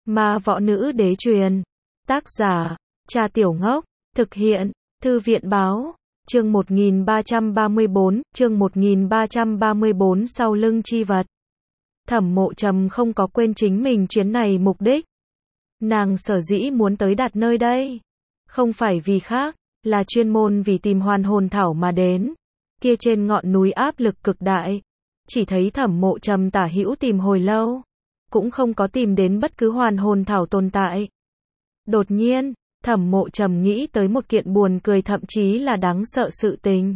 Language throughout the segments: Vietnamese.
Ma võ nữ đế truyền. Tác giả, Trà Tiểu Ngốc. Thực hiện, Thư viện báo. Chương 1334, chương 1334 sau lưng chi vật. Thẩm Mộ Trầm không có quên chính mình chuyến này mục đích. Nàng sở dĩ muốn tới đạt nơi đây. Không phải vì khác, là chuyên môn vì tìm hoàn hồn thảo mà đến. Kia trên ngọn núi áp lực cực đại. Chỉ thấy Thẩm Mộ Trầm tả hữu tìm hồi lâu. Cũng không có tìm đến bất cứ hoàn hồn thảo tồn tại. Đột nhiên, Thẩm Mộ Trầm nghĩ tới một kiện buồn cười thậm chí là đáng sợ sự tình.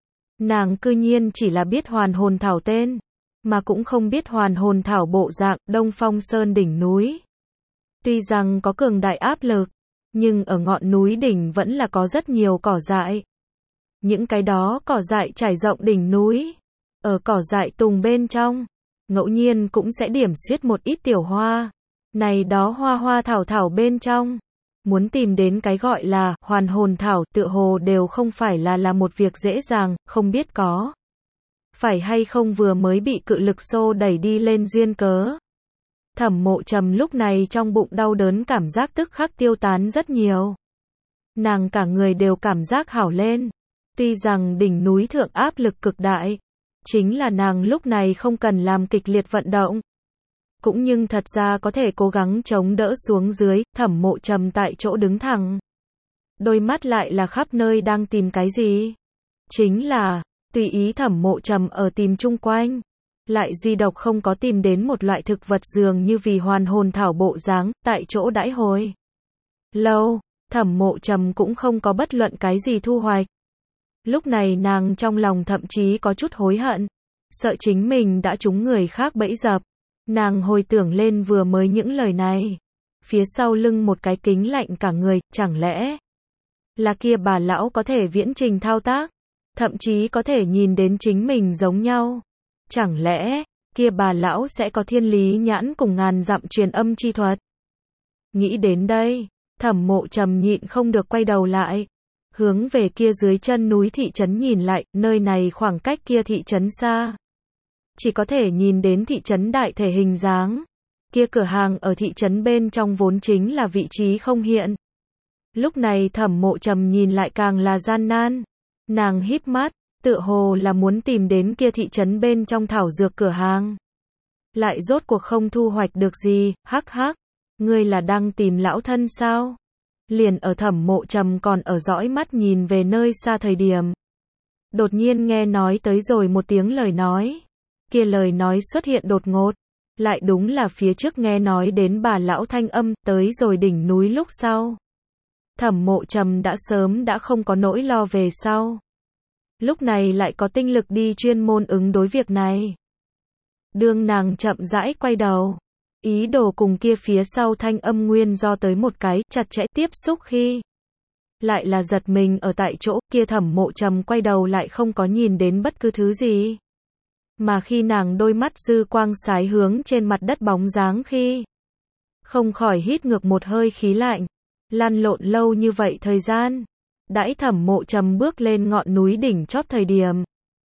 Nàng cư nhiên chỉ là biết hoàn hồn thảo tên, mà cũng không biết hoàn hồn thảo bộ dạng. Đông Phong Sơn đỉnh núi. Tuy rằng có cường đại áp lực, nhưng ở ngọn núi đỉnh vẫn là có rất nhiều cỏ dại. Những cái đó cỏ dại trải rộng đỉnh núi. Ở cỏ dại tùng bên trong, ngẫu nhiên cũng sẽ điểm xuyết một ít tiểu hoa. Này đó hoa hoa thảo thảo bên trong. Muốn tìm đến cái gọi là hoàn hồn thảo tựa hồ đều không phải là một việc dễ dàng, không biết có phải hay không vừa mới bị cự lực xô đẩy đi lên duyên cớ. Thẩm Mộ Trầm lúc này trong bụng đau đớn cảm giác tức khắc tiêu tán rất nhiều. Nàng cả người đều cảm giác hảo lên. Tuy rằng đỉnh núi thượng áp lực cực đại, chính là nàng lúc này không cần làm kịch liệt vận động. Cũng nhưng thật ra có thể cố gắng chống đỡ xuống dưới. Thẩm Mộ Trầm tại chỗ đứng thẳng. Đôi mắt lại là khắp nơi đang tìm cái gì? Chính là, tùy ý Thẩm Mộ Trầm ở tìm chung quanh. Lại duy độc không có tìm đến một loại thực vật dường như vì hoàn hồn thảo bộ dáng, tại chỗ đãi hồi lâu, Thẩm Mộ Trầm cũng không có bất luận cái gì thu hoạch. Lúc này nàng trong lòng thậm chí có chút hối hận, sợ chính mình đã trúng người khác bẫy dập. Nàng hồi tưởng lên vừa mới những lời này, phía sau lưng một cái kính lạnh cả người, chẳng lẽ là kia bà lão có thể viễn trình thao tác, thậm chí có thể nhìn đến chính mình giống nhau. Chẳng lẽ, kia bà lão sẽ có thiên lý nhãn cùng ngàn dặm truyền âm chi thuật? Nghĩ đến đây, Thẩm Mộ Trầm nhịn không được quay đầu lại, hướng về kia dưới chân núi thị trấn nhìn lại. Nơi này khoảng cách kia thị trấn xa, chỉ có thể nhìn đến thị trấn đại thể hình dáng. Kia cửa hàng ở thị trấn bên trong vốn chính là vị trí không hiện. Lúc này Thẩm Mộ Trầm nhìn lại càng là gian nan. Nàng híp mắt, tựa hồ là muốn tìm đến kia thị trấn bên trong thảo dược cửa hàng. Lại rốt cuộc không thu hoạch được gì. Hắc hắc, ngươi là đang tìm lão thân sao? Liền ở Thẩm Mộ Trầm còn ở dõi mắt nhìn về nơi xa thời điểm, đột nhiên nghe nói tới rồi một tiếng lời nói. Kia lời nói xuất hiện đột ngột, lại đúng là phía trước nghe nói đến bà lão thanh âm. Tới rồi đỉnh núi lúc sau, Thẩm Mộ Trầm đã sớm đã không có nỗi lo về sau. Lúc này lại có tinh lực đi chuyên môn ứng đối việc này. Đương nàng chậm rãi quay đầu, ý đồ cùng kia phía sau thanh âm nguyên do tới một cái chặt chẽ tiếp xúc khi, lại là giật mình ở tại chỗ. Kia Thẩm Mộ Trầm quay đầu lại không có nhìn đến bất cứ thứ gì. Mà khi nàng đôi mắt dư quang sái hướng trên mặt đất bóng dáng khi, không khỏi hít ngược một hơi khí lạnh. Lăn lộn lâu như vậy thời gian, đãi Thẩm Mộ Trầm bước lên ngọn núi đỉnh chóp thời điểm,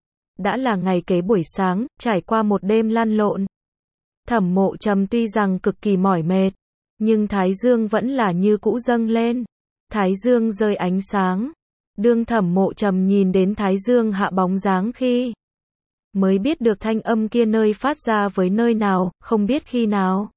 đã là ngày kế buổi sáng. Trải qua một đêm lăn lộn, Thẩm Mộ Trầm tuy rằng cực kỳ mỏi mệt, nhưng thái dương vẫn là như cũ dâng lên. Thái dương rơi ánh sáng. Đương Thẩm Mộ Trầm nhìn đến thái dương hạ bóng dáng khi, mới biết được thanh âm kia nơi phát ra với nơi nào. Không biết khi nào,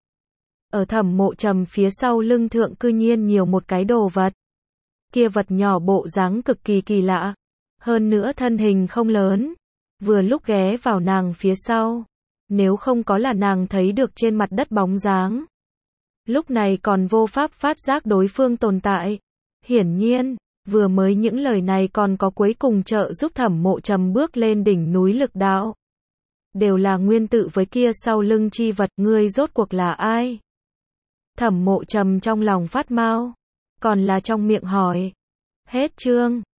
ở Thẩm Mộ Trầm phía sau lưng thượng cư nhiên nhiều một cái đồ vật. Kia vật nhỏ bộ dáng cực kỳ kỳ lạ, hơn nữa thân hình không lớn, vừa lúc ghé vào nàng phía sau. Nếu không có là nàng thấy được trên mặt đất bóng dáng, lúc này còn vô pháp phát giác đối phương tồn tại. Hiển nhiên, vừa mới những lời này còn có cuối cùng trợ giúp Thẩm Mộ Trầm bước lên đỉnh núi lực đạo, đều là nguyên tự với kia sau lưng chi vật. Ngươi rốt cuộc là ai? Thẩm Mộ Trầm trong lòng phát mau, còn là trong miệng hỏi. Hết chương.